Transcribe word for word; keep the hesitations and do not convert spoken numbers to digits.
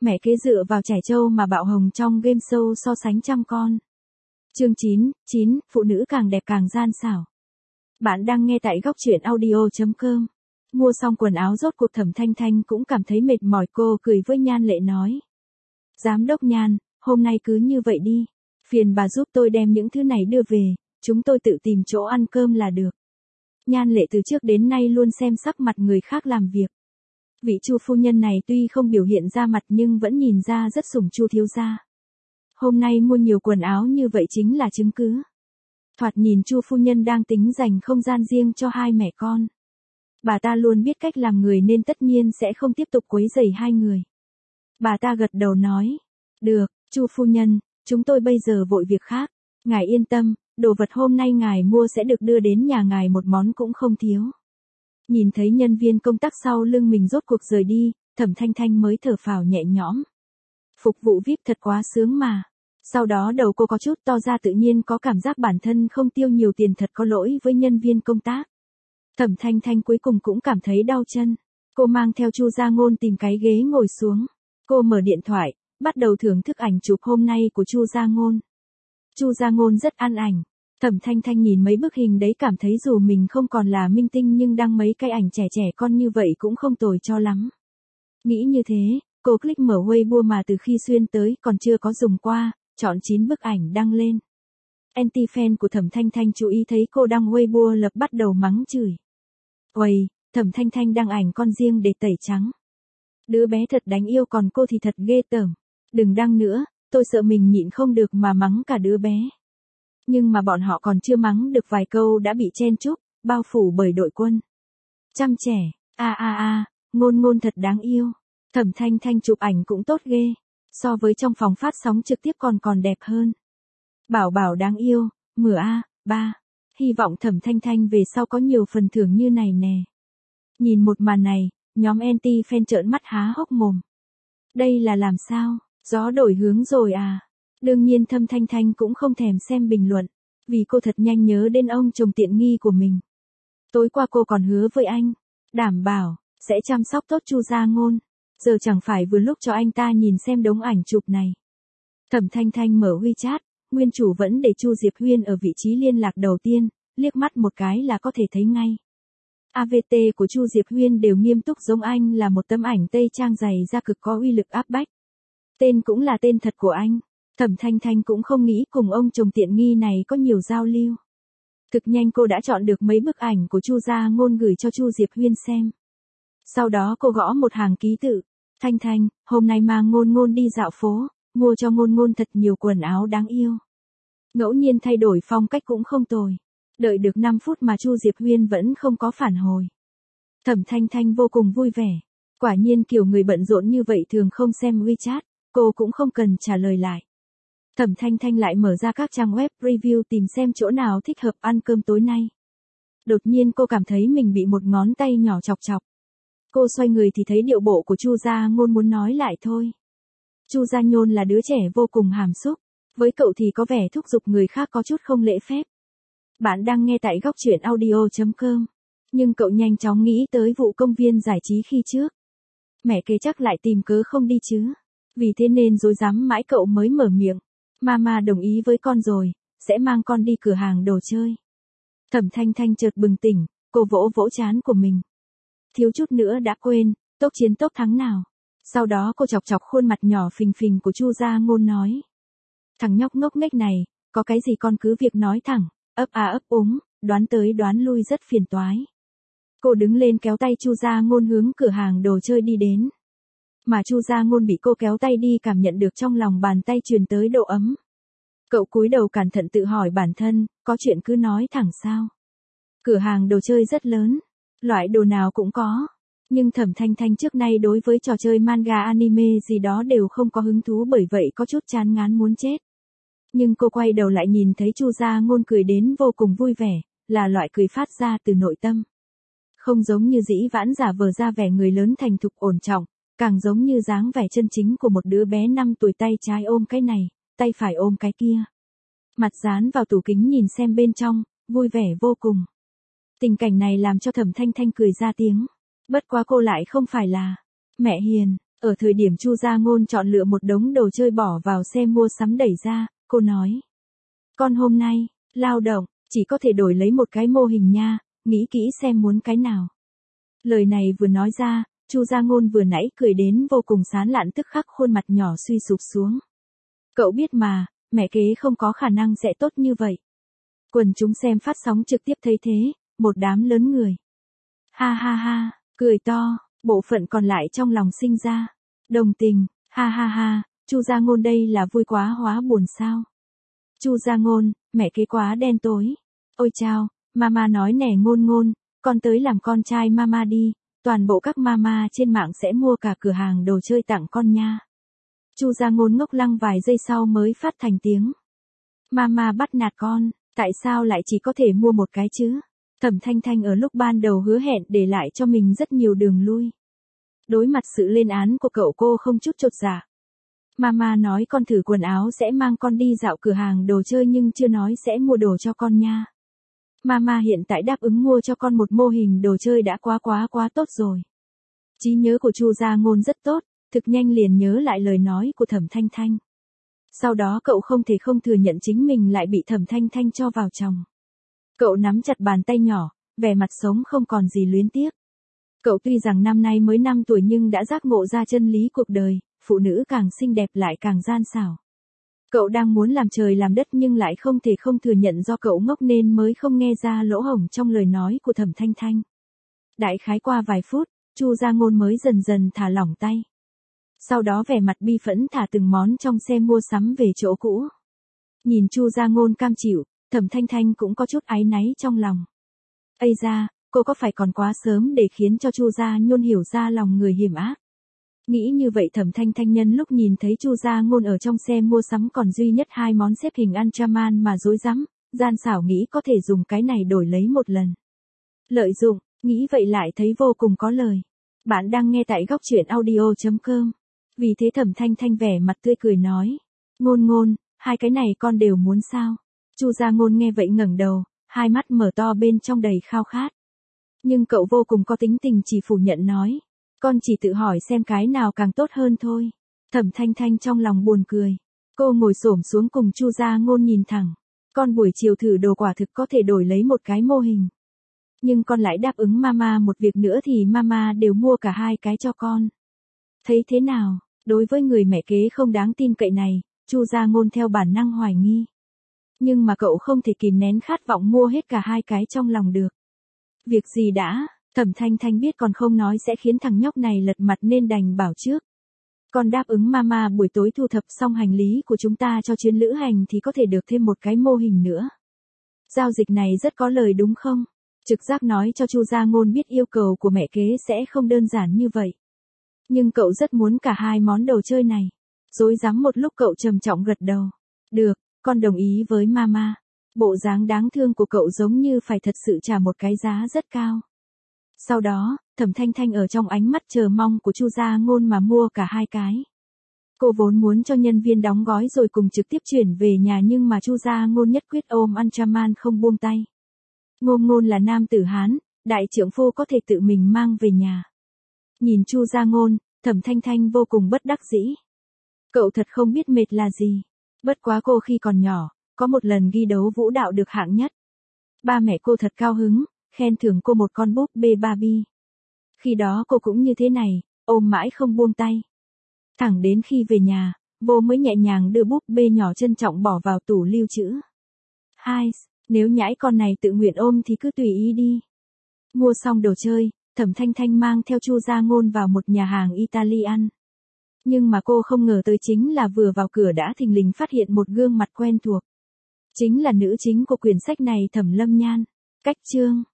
Mẹ kế dựa vào trẻ trâu mà bạo hồng trong game show so sánh trăm con. Chương chín, chín, phụ nữ càng đẹp càng gian xảo. Bạn đang nghe tại góc truyện audio chấm com. Mua xong quần áo rốt cuộc Thẩm Thanh Thanh cũng cảm thấy mệt mỏi, cô cười với Nhan Lệ nói. Giám đốc Nhan, hôm nay cứ như vậy đi. Phiền bà giúp tôi đem những thứ này đưa về, chúng tôi tự tìm chỗ ăn cơm là được. Nhan Lệ từ trước đến nay luôn xem sắc mặt người khác làm việc. Vị Chu phu nhân này tuy không biểu hiện ra mặt nhưng vẫn nhìn ra rất sủng Chu thiếu gia. Hôm nay mua nhiều quần áo như vậy chính là chứng cứ. Thoạt nhìn Chu phu nhân đang tính dành không gian riêng cho hai mẹ con. Bà ta luôn biết cách làm người nên tất nhiên sẽ không tiếp tục quấy rầy hai người. Bà ta gật đầu nói, được, Chu phu nhân, chúng tôi bây giờ vội việc khác. Ngài yên tâm, đồ vật hôm nay ngài mua sẽ được đưa đến nhà ngài, một món cũng không thiếu. Nhìn thấy nhân viên công tác sau lưng mình rốt cuộc rời đi, Thẩm Thanh Thanh mới thở phào nhẹ nhõm. Phục vụ vi ai pi thật quá sướng mà. Sau đó đầu cô có chút to ra, tự nhiên có cảm giác bản thân không tiêu nhiều tiền thật có lỗi với nhân viên công tác. Thẩm Thanh Thanh cuối cùng cũng cảm thấy đau chân. Cô mang theo Chu Gia Ngôn tìm cái ghế ngồi xuống. Cô mở điện thoại, bắt đầu thưởng thức ảnh chụp hôm nay của Chu Gia Ngôn. Chu Gia Ngôn rất ăn ảnh. Thẩm Thanh Thanh nhìn mấy bức hình đấy cảm thấy dù mình không còn là minh tinh nhưng đăng mấy cái ảnh trẻ trẻ con như vậy cũng không tồi cho lắm. Nghĩ như thế, cô click mở Weibo mà từ khi xuyên tới còn chưa có dùng qua, chọn chín bức ảnh đăng lên. Anti-fan của Thẩm Thanh Thanh chú ý thấy cô đăng Weibo lập bắt đầu mắng chửi. Uầy, Thẩm Thanh Thanh đăng ảnh con riêng để tẩy trắng. Đứa bé thật đáng yêu, còn cô thì thật ghê tởm. Đừng đăng nữa, tôi sợ mình nhịn không được mà mắng cả đứa bé. Nhưng mà bọn họ còn chưa mắng được vài câu đã bị chen chúc, bao phủ bởi đội quân. Chăm trẻ, a a a, Ngôn Ngôn thật đáng yêu. Thẩm Thanh Thanh chụp ảnh cũng tốt ghê. So với trong phòng phát sóng trực tiếp còn còn đẹp hơn. Bảo Bảo đáng yêu, mửa a, ba. Hy vọng Thẩm Thanh Thanh về sau có nhiều phần thưởng như này nè. Nhìn một màn này, nhóm anti-fan trợn mắt há hốc mồm. Đây là làm sao, gió đổi hướng rồi à? Đương nhiên Thẩm Thanh Thanh cũng không thèm xem bình luận, vì cô thật nhanh nhớ đến ông chồng tiện nghi của mình. Tối qua cô còn hứa với anh, đảm bảo, sẽ chăm sóc tốt Chu Gia Ngôn. Giờ chẳng phải vừa lúc cho anh ta nhìn xem đống ảnh chụp này. Thẩm Thanh Thanh mở WeChat, nguyên chủ vẫn để Chu Diệp Huyên ở vị trí liên lạc đầu tiên, liếc mắt một cái là có thể thấy ngay. a vê tê của Chu Diệp Huyên đều nghiêm túc giống anh, là một tấm ảnh tây trang dày da cực có uy lực áp bách. Tên cũng là tên thật của anh. Thẩm Thanh Thanh cũng không nghĩ cùng ông chồng tiện nghi này có nhiều giao lưu. Cực nhanh cô đã chọn được mấy bức ảnh của Chu Gia Ngôn gửi cho Chu Diệp Huyên xem. Sau đó cô gõ một hàng ký tự. Thanh Thanh, hôm nay mang Ngôn Ngôn đi dạo phố, mua cho Ngôn Ngôn thật nhiều quần áo đáng yêu. Ngẫu nhiên thay đổi phong cách cũng không tồi. Đợi được năm phút mà Chu Diệp Huyên vẫn không có phản hồi. Thẩm Thanh Thanh vô cùng vui vẻ. Quả nhiên kiểu người bận rộn như vậy thường không xem WeChat, cô cũng không cần trả lời lại. Thẩm Thanh Thanh lại mở ra các trang web review tìm xem chỗ nào thích hợp ăn cơm tối nay. Đột nhiên cô cảm thấy mình bị một ngón tay nhỏ chọc chọc. Cô xoay người thì thấy điệu bộ của Chu Gia Ngôn muốn nói lại thôi. Chu Gia Ngôn là đứa trẻ vô cùng hàm xúc, với cậu thì có vẻ thúc giục người khác có chút không lễ phép. Bạn đang nghe tại góc truyện audio chấm com. Nhưng cậu nhanh chóng nghĩ tới vụ công viên giải trí khi trước. Mẹ kế chắc lại tìm cớ không đi chứ. Vì thế nên rối rắm mãi cậu mới mở miệng. Mama đồng ý với con rồi, sẽ mang con đi cửa hàng đồ chơi. Thẩm Thanh Thanh chợt bừng tỉnh, cô vỗ vỗ trán của mình. Thiếu chút nữa đã quên, tốc chiến tốc thắng nào. Sau đó cô chọc chọc khuôn mặt nhỏ phình phình của Chu Gia Ngôn nói. Thằng nhóc ngốc nghếch này, có cái gì con cứ việc nói thẳng, ấp à ấp úng, đoán tới đoán lui rất phiền toái. Cô đứng lên kéo tay Chu Gia Ngôn hướng cửa hàng đồ chơi đi đến. Mà Chu Gia Ngôn bị cô kéo tay đi cảm nhận được trong lòng bàn tay truyền tới độ ấm. Cậu cúi đầu cẩn thận tự hỏi bản thân, có chuyện cứ nói thẳng sao. Cửa hàng đồ chơi rất lớn, loại đồ nào cũng có. Nhưng Thẩm Thanh Thanh trước nay đối với trò chơi manga anime gì đó đều không có hứng thú, bởi vậy có chút chán ngán muốn chết. Nhưng cô quay đầu lại nhìn thấy Chu Gia Ngôn cười đến vô cùng vui vẻ, là loại cười phát ra từ nội tâm. Không giống như dĩ vãng giả vờ ra vẻ người lớn thành thục ổn trọng, càng giống như dáng vẻ chân chính của một đứa bé năm tuổi, tay trái ôm cái này, tay phải ôm cái kia. Mặt dán vào tủ kính nhìn xem bên trong, vui vẻ vô cùng. Tình cảnh này làm cho Thẩm Thanh Thanh cười ra tiếng. Bất quá cô lại không phải là mẹ hiền, Ở thời điểm Chu Gia Ngôn chọn lựa một đống đồ chơi bỏ vào xe mua sắm đẩy ra, cô nói. Con hôm nay, lao động, chỉ có thể đổi lấy một cái mô hình nha, nghĩ kỹ xem muốn cái nào. Lời này vừa nói ra, Chu Gia Ngôn vừa nãy cười đến vô cùng sán lạn tức khắc khuôn mặt nhỏ suy sụp xuống. Cậu biết mà, mẹ kế không có khả năng sẽ tốt như vậy. Quần chúng xem phát sóng trực tiếp thấy thế, một đám lớn người. Ha ha ha, cười to, bộ phận còn lại trong lòng sinh ra. Đồng tình, ha ha ha, Chu Gia Ngôn đây là vui quá hóa buồn sao. Chu Gia Ngôn, mẹ kế quá đen tối. Ôi chao, mama nói nè Ngôn Ngôn, con tới làm con trai mama đi, toàn bộ các mama trên mạng sẽ mua cả cửa hàng đồ chơi tặng con nha. Chu Gia Ngôn ngốc lăng vài giây sau mới phát thành tiếng. Mama bắt nạt con, tại sao lại chỉ có thể mua một cái chứ? Thẩm Thanh Thanh ở lúc ban đầu hứa hẹn để lại cho mình rất nhiều đường lui. Đối mặt sự lên án của cậu cô không chút chột dạ. Mama nói con thử quần áo sẽ mang con đi dạo cửa hàng đồ chơi nhưng chưa nói sẽ mua đồ cho con nha. Mama hiện tại đáp ứng mua cho con một mô hình đồ chơi đã quá quá quá tốt rồi. Trí nhớ của Chu Gia Ngôn rất tốt, thực nhanh liền nhớ lại lời nói của Thẩm Thanh Thanh. Sau đó cậu không thể không thừa nhận chính mình lại bị Thẩm Thanh Thanh cho vào chồng. Cậu nắm chặt bàn tay nhỏ, vẻ mặt sống không còn gì luyến tiếc. Cậu tuy rằng năm nay mới năm tuổi nhưng đã giác ngộ ra chân lý cuộc đời, phụ nữ càng xinh đẹp lại càng gian xảo. Cậu đang muốn làm trời làm đất nhưng lại không thể không thừa nhận do cậu ngốc nên mới không nghe ra lỗ hổng trong lời nói của Thẩm Thanh Thanh. Đại khái qua vài phút, Chu Gia Ngôn mới dần dần thả lỏng tay. Sau đó vẻ mặt bi phẫn thả từng món trong xe mua sắm về chỗ cũ. Nhìn Chu Gia Ngôn cam chịu, Thẩm Thanh Thanh cũng có chút áy náy trong lòng. Ây da, cô có phải còn quá sớm để khiến cho Chu Gia Ngôn hiểu ra lòng người hiểm ác. Nghĩ như vậy Thẩm Thanh Thanh nhân lúc nhìn thấy Chu Gia Ngôn ở trong xe mua sắm còn duy nhất hai món xếp hình Ultraman mà dối rắm, gian xảo nghĩ có thể dùng cái này đổi lấy một lần. Lợi dụng, nghĩ vậy lại thấy vô cùng có lời. Bạn đang nghe tại góc truyện audio chấm com. Vì thế Thẩm Thanh Thanh vẻ mặt tươi cười nói. Ngôn Ngôn, hai cái này con đều muốn sao? Chu Gia Ngôn nghe vậy ngẩng đầu, hai mắt mở to bên trong đầy khao khát. Nhưng cậu vô cùng có tính tình chỉ phủ nhận nói. Con chỉ tự hỏi xem cái nào càng tốt hơn thôi. Thẩm Thanh Thanh trong lòng buồn cười. Cô ngồi xổm xuống cùng Chu Gia Ngôn nhìn thẳng. Con buổi chiều thử đồ quả thực có thể đổi lấy một cái mô hình. Nhưng con lại đáp ứng mama một việc nữa thì mama đều mua cả hai cái cho con. Thấy thế nào, đối với người mẹ kế không đáng tin cậy này, Chu Gia Ngôn theo bản năng hoài nghi. Nhưng mà cậu không thể kìm nén khát vọng mua hết cả hai cái trong lòng được. Việc gì đã, Thẩm Thanh Thanh biết còn không nói sẽ khiến thằng nhóc này lật mặt nên đành bảo trước. Con đáp ứng mama buổi tối thu thập xong hành lý của chúng ta cho chuyến lữ hành thì có thể được thêm một cái mô hình nữa. Giao dịch này rất có lời đúng không? Trực giác nói cho Chu Gia Ngôn biết yêu cầu của mẹ kế sẽ không đơn giản như vậy. Nhưng cậu rất muốn cả hai món đồ chơi này. Rối rắm một lúc cậu trầm trọng gật đầu. Được, con đồng ý với mama. Bộ dáng đáng thương của cậu giống như phải thật sự trả một cái giá rất cao. Sau đó, Thẩm Thanh Thanh ở trong ánh mắt chờ mong của Chu Gia Ngôn mà mua cả hai cái. Cô vốn muốn cho nhân viên đóng gói rồi cùng trực tiếp chuyển về nhà nhưng mà Chu Gia Ngôn nhất quyết ôm Ultraman không buông tay. Ngôn Ngôn là nam tử Hán, đại trượng phu có thể tự mình mang về nhà. Nhìn Chu Gia Ngôn, Thẩm Thanh Thanh vô cùng bất đắc dĩ. Cậu thật không biết mệt là gì. Bất quá cô khi còn nhỏ, có một lần ghi đấu vũ đạo được hạng nhất. Ba mẹ cô thật cao hứng, khen thưởng cô một con búp bê Barbie. Khi đó cô cũng như thế này, ôm mãi không buông tay. Thẳng đến khi về nhà, vô mới nhẹ nhàng đưa búp bê nhỏ trân trọng bỏ vào tủ lưu trữ. Hai, nếu nhãi con này tự nguyện ôm thì cứ tùy ý đi. Mua xong đồ chơi, Thẩm Thanh Thanh mang theo Chu Gia Ngôn vào một nhà hàng Italy ăn. Nhưng mà cô không ngờ tới chính là vừa vào cửa đã thình lình phát hiện một gương mặt quen thuộc. Chính là nữ chính của quyển sách này Thẩm Lâm Nhan. Cách chương